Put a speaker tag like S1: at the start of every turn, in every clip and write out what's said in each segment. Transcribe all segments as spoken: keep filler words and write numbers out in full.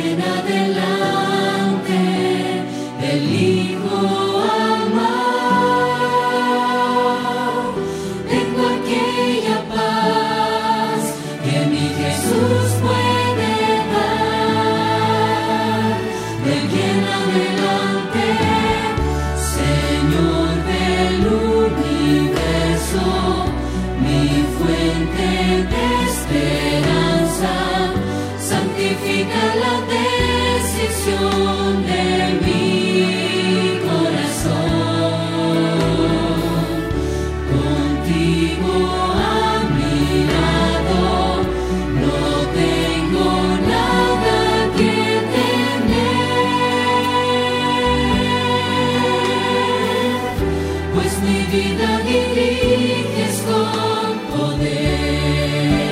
S1: en adelante elijo amar. Tengo aquella paz que mi Jesús puede dar. De aquí en adelante, Señor del universo, mi fuente de esperanza, santifica la decisión de mi corazón. Contigo a mi lado, no tengo nada que temer, pues mi vida diriges con poder.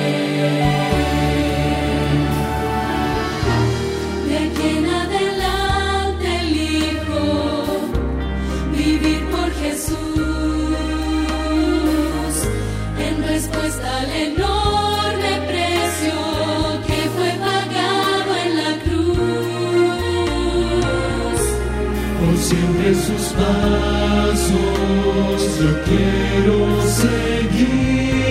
S1: De aquí en adelante elijo vivir por Jesús, en respuesta al enorme precio que fue pagado en la cruz.
S2: Por siempre sus pasos yo quiero seguir.